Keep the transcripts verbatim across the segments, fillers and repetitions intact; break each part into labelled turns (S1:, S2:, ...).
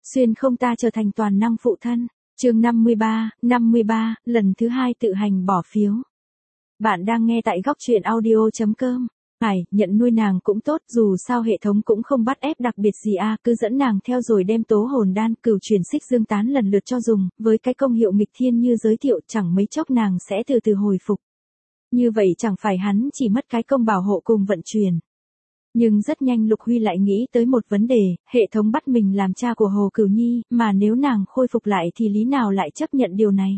S1: xuyên không ta trở thành toàn năng phụ thân. Chương năm mươi ba, năm mươi ba, lần thứ hai tự hành bỏ phiếu. Bạn đang nghe tại góc truyện audio chấm com. Phải, nhận nuôi nàng cũng tốt, dù sao hệ thống cũng không bắt ép đặc biệt gì a, à, cứ dẫn nàng theo rồi đem tố hồn đan, cửu truyền xích dương tán lần lượt cho dùng, với cái công hiệu nghịch thiên như giới thiệu, chẳng mấy chốc nàng sẽ từ từ hồi phục. Như vậy chẳng phải hắn chỉ mất cái công bảo hộ cùng vận chuyển. Nhưng rất nhanh Lục Huy lại nghĩ tới một vấn đề, hệ thống bắt mình làm cha của Hồ Cửu Nhi, mà nếu nàng khôi phục lại thì lý nào lại chấp nhận điều này?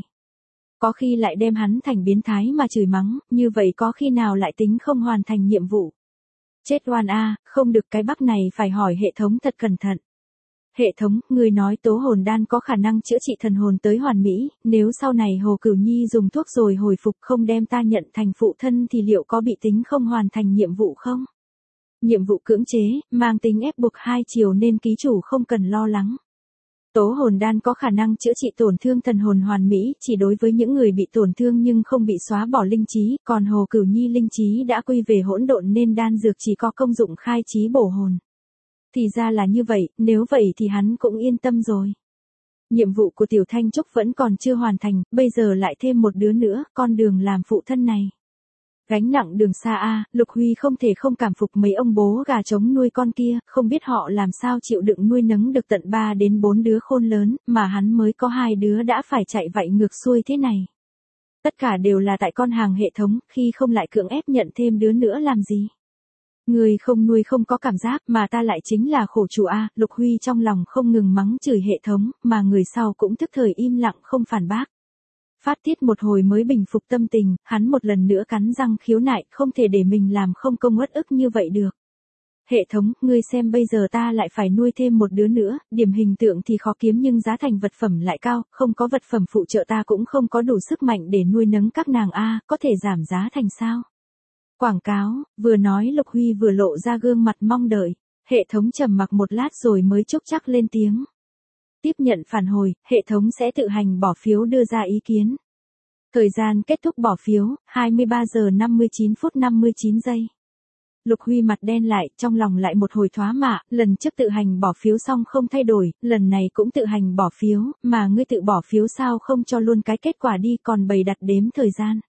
S1: Có khi lại đem hắn thành biến thái mà chửi mắng, như vậy có khi nào lại tính không hoàn thành nhiệm vụ? Chết oan a, không được, cái bắc này phải hỏi hệ thống thật cẩn thận. Hệ thống, người nói tố hồn đan có khả năng chữa trị thần hồn tới hoàn mỹ, nếu sau này Hồ Cửu Nhi dùng thuốc rồi hồi phục không đem ta nhận thành phụ thân thì liệu có bị tính không hoàn thành nhiệm vụ không? Nhiệm vụ cưỡng chế, mang tính ép buộc hai chiều nên ký chủ không cần lo lắng. Tố hồn đan có khả năng chữa trị tổn thương thần hồn hoàn mỹ chỉ đối với những người bị tổn thương nhưng không bị xóa bỏ linh trí, còn Hồ Cửu Nhi linh trí đã quy về hỗn độn nên đan dược chỉ có công dụng khai trí bổ hồn. Thì ra là như vậy, nếu vậy thì hắn cũng yên tâm rồi. Nhiệm vụ của Tiểu Thanh Trúc vẫn còn chưa hoàn thành, bây giờ lại thêm một đứa nữa, con đường làm phụ thân này. Gánh nặng đường xa a, Lục Huy không thể không cảm phục mấy ông bố gà trống nuôi con kia, không biết họ làm sao chịu đựng nuôi nấng được tận ba đến bốn đứa khôn lớn, mà hắn mới có hai đứa đã phải chạy vạy ngược xuôi thế này. Tất cả đều là tại con hàng hệ thống, khi không lại cưỡng ép nhận thêm đứa nữa làm gì. Người không nuôi không có cảm giác mà ta lại chính là khổ chủ a, Lục Huy trong lòng không ngừng mắng chửi hệ thống, mà người sau cũng tức thời im lặng không phản bác. Phát tiết một hồi mới bình phục tâm tình, hắn một lần nữa cắn răng khiếu nại, không thể để mình làm không công uất ức như vậy được. Hệ thống, ngươi xem bây giờ ta lại phải nuôi thêm một đứa nữa, điểm hình tượng thì khó kiếm nhưng giá thành vật phẩm lại cao, không có vật phẩm phụ trợ ta cũng không có đủ sức mạnh để nuôi nấng các nàng a, có thể giảm giá thành sao? Quảng cáo, vừa nói Lục Huy vừa lộ ra gương mặt mong đợi, hệ thống trầm mặc một lát rồi mới chúc chắc lên tiếng. Tiếp nhận phản hồi, hệ thống sẽ tự hành bỏ phiếu đưa ra ý kiến. Thời gian kết thúc bỏ phiếu, hai mươi ba giờ năm mươi chín phút năm mươi chín giây. Lục Huy mặt đen lại, trong lòng lại một hồi thoá mạ, lần trước tự hành bỏ phiếu xong không thay đổi, lần này cũng tự hành bỏ phiếu, mà ngươi tự bỏ phiếu sao không cho luôn cái kết quả đi còn bày đặt đếm thời gian.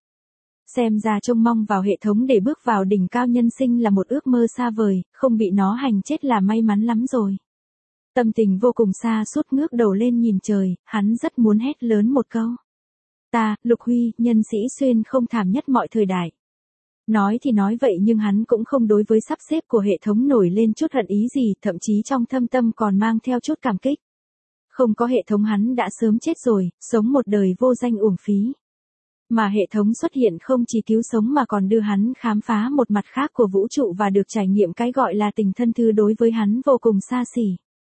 S1: Xem ra trông mong vào hệ thống để bước vào đỉnh cao nhân sinh là một ước mơ xa vời, không bị nó hành chết là may mắn lắm rồi. Tâm tình vô cùng xa suốt ngước đầu lên nhìn trời, hắn rất muốn hét lớn một câu. Ta, Lục Huy, nhân sĩ xuyên không thảm nhất mọi thời đại. Nói thì nói vậy nhưng hắn cũng không đối với sắp xếp của hệ thống nổi lên chút hận ý gì, thậm chí trong thâm tâm còn mang theo chút cảm kích. Không có hệ thống hắn đã sớm chết rồi, sống một đời vô danh uổng phí. Mà hệ thống xuất hiện không chỉ cứu sống mà còn đưa hắn khám phá một mặt khác của vũ trụ và được trải nghiệm cái gọi là tình thân thư đối với hắn vô cùng xa xỉ.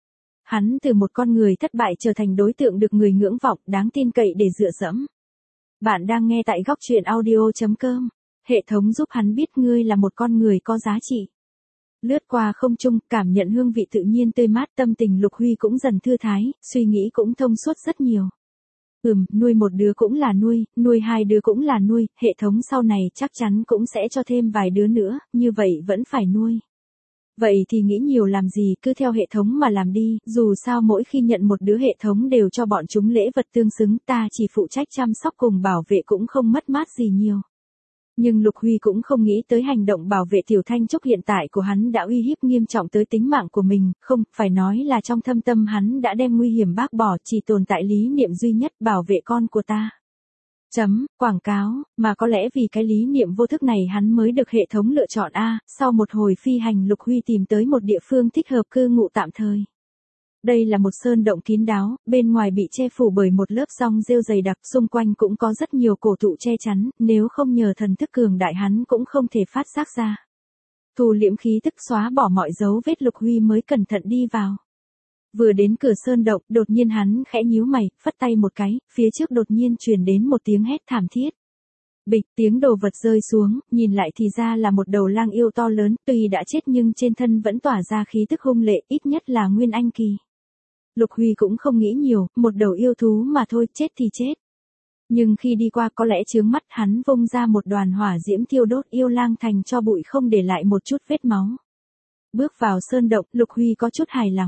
S1: Hắn từ một con người thất bại trở thành đối tượng được người ngưỡng vọng, đáng tin cậy để dựa dẫm. Bạn đang nghe tại góc truyện audio chấm com. Hệ thống giúp hắn biết ngươi là một con người có giá trị. Lướt qua không trung, cảm nhận hương vị tự nhiên tươi mát, tâm tình Lục Huy cũng dần thư thái, suy nghĩ cũng thông suốt rất nhiều. Ừm, nuôi một đứa cũng là nuôi, nuôi hai đứa cũng là nuôi, hệ thống sau này chắc chắn cũng sẽ cho thêm vài đứa nữa, như vậy vẫn phải nuôi. Vậy thì nghĩ nhiều làm gì, cứ theo hệ thống mà làm đi, dù sao mỗi khi nhận một đứa hệ thống đều cho bọn chúng lễ vật tương xứng, ta chỉ phụ trách chăm sóc cùng bảo vệ cũng không mất mát gì nhiều. Nhưng Lục Huy cũng không nghĩ tới hành động bảo vệ Tiểu Thanh Trúc hiện tại của hắn đã uy hiếp nghiêm trọng tới tính mạng của mình, không, phải nói là trong thâm tâm hắn đã đem nguy hiểm bác bỏ, chỉ tồn tại lý niệm duy nhất bảo vệ con của ta. Chấm, quảng cáo, mà có lẽ vì cái lý niệm vô thức này hắn mới được hệ thống lựa chọn a. Sau một hồi phi hành Lục Huy tìm tới một địa phương thích hợp cư ngụ tạm thời. Đây là một sơn động kín đáo, bên ngoài bị che phủ bởi một lớp rong rêu dày đặc, xung quanh cũng có rất nhiều cổ thụ che chắn, nếu không nhờ thần thức cường đại hắn cũng không thể phát giác ra. Thu liễm khí tức xóa bỏ mọi dấu vết Lục Huy mới cẩn thận đi vào. Vừa đến cửa sơn động, đột nhiên hắn khẽ nhíu mày, phất tay một cái, phía trước đột nhiên truyền đến một tiếng hét thảm thiết. Bịch, tiếng đồ vật rơi xuống, nhìn lại thì ra là một đầu lang yêu to lớn, tuy đã chết nhưng trên thân vẫn tỏa ra khí tức hung lệ, ít nhất là nguyên anh kỳ. Lục Huy cũng không nghĩ nhiều, một đầu yêu thú mà thôi, chết thì chết. Nhưng khi đi qua có lẽ chướng mắt, hắn vung ra một đoàn hỏa diễm thiêu đốt yêu lang thành cho bụi không để lại một chút vết máu. Bước vào sơn động, Lục Huy có chút hài lòng.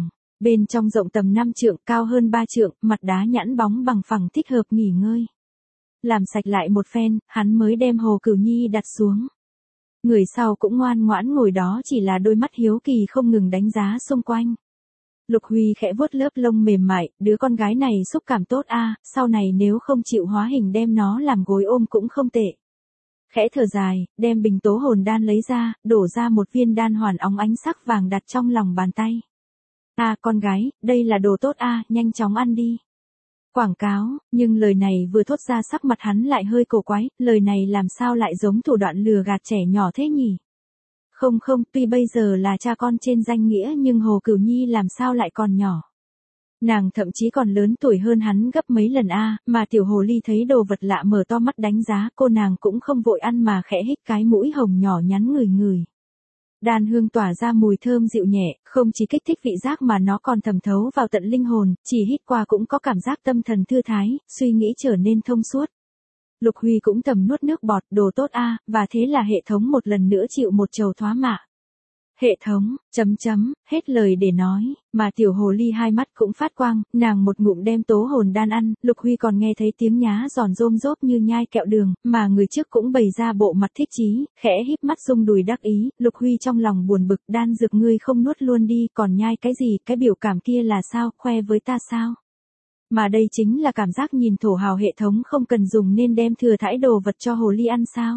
S1: Bên trong rộng tầm năm trượng, cao hơn ba trượng, mặt đá nhẵn bóng bằng phẳng thích hợp nghỉ ngơi. Làm sạch lại một phen, hắn mới đem Hồ Cửu Nhi đặt xuống. Người sau cũng ngoan ngoãn ngồi đó, chỉ là đôi mắt hiếu kỳ không ngừng đánh giá xung quanh. Lục Huy khẽ vuốt lớp lông mềm mại, đứa con gái này xúc cảm tốt a, sau này nếu không chịu hóa hình đem nó làm gối ôm cũng không tệ. Khẽ thở dài, đem bình tố hồn đan lấy ra, đổ ra một viên đan hoàn óng ánh sắc vàng đặt trong lòng bàn tay. A con gái, đây là đồ tốt a, nhanh chóng ăn đi. Quảng cáo, nhưng lời này vừa thốt ra sắc mặt hắn lại hơi cổ quái, lời này làm sao lại giống thủ đoạn lừa gạt trẻ nhỏ thế nhỉ? Không không, tuy bây giờ là cha con trên danh nghĩa nhưng Hồ Cửu Nhi làm sao lại còn nhỏ. Nàng thậm chí còn lớn tuổi hơn hắn gấp mấy lần a, mà tiểu hồ ly thấy đồ vật lạ mở to mắt đánh giá, cô nàng cũng không vội ăn mà khẽ hít cái mũi hồng nhỏ nhắn ngửi ngửi. Đan hương tỏa ra mùi thơm dịu nhẹ, không chỉ kích thích vị giác mà nó còn thẩm thấu vào tận linh hồn, chỉ hít qua cũng có cảm giác tâm thần thư thái, suy nghĩ trở nên thông suốt. Lục Huy cũng thầm nuốt nước bọt, đồ tốt a, và thế là hệ thống một lần nữa chịu một trầu thoá mạ. Hệ thống, chấm chấm, hết lời để nói, mà tiểu hồ ly hai mắt cũng phát quang, nàng một ngụm đem tố hồn đan ăn, Lục Huy còn nghe thấy tiếng nhá giòn rôm rốp như nhai kẹo đường, mà người trước cũng bày ra bộ mặt thích chí, khẽ híp mắt rung đùi đắc ý, Lục Huy trong lòng buồn bực, đan dược ngươi không nuốt luôn đi, còn nhai cái gì, cái biểu cảm kia là sao, khoe với ta sao? Mà đây chính là cảm giác nhìn thổ hào hệ thống không cần dùng nên đem thừa thãi đồ vật cho hồ ly ăn sao?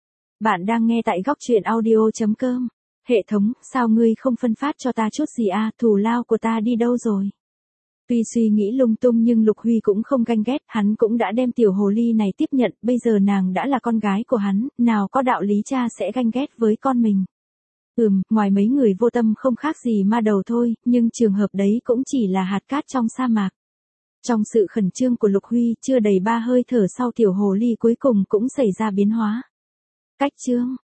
S1: Bạn đang nghe tại góc truyện audio chấm com. Hệ thống, sao ngươi không phân phát cho ta chút gì a, thù lao của ta đi đâu rồi? Tuy suy nghĩ lung tung nhưng Lục Huy cũng không ganh ghét, hắn cũng đã đem tiểu hồ ly này tiếp nhận, bây giờ nàng đã là con gái của hắn, nào có đạo lý cha sẽ ganh ghét với con mình. Ừm, ngoài mấy người vô tâm không khác gì ma đầu thôi, nhưng trường hợp đấy cũng chỉ là hạt cát trong sa mạc. Trong sự khẩn trương của Lục Huy, chưa đầy ba hơi thở sau tiểu hồ ly cuối cùng cũng xảy ra biến hóa. Cách chương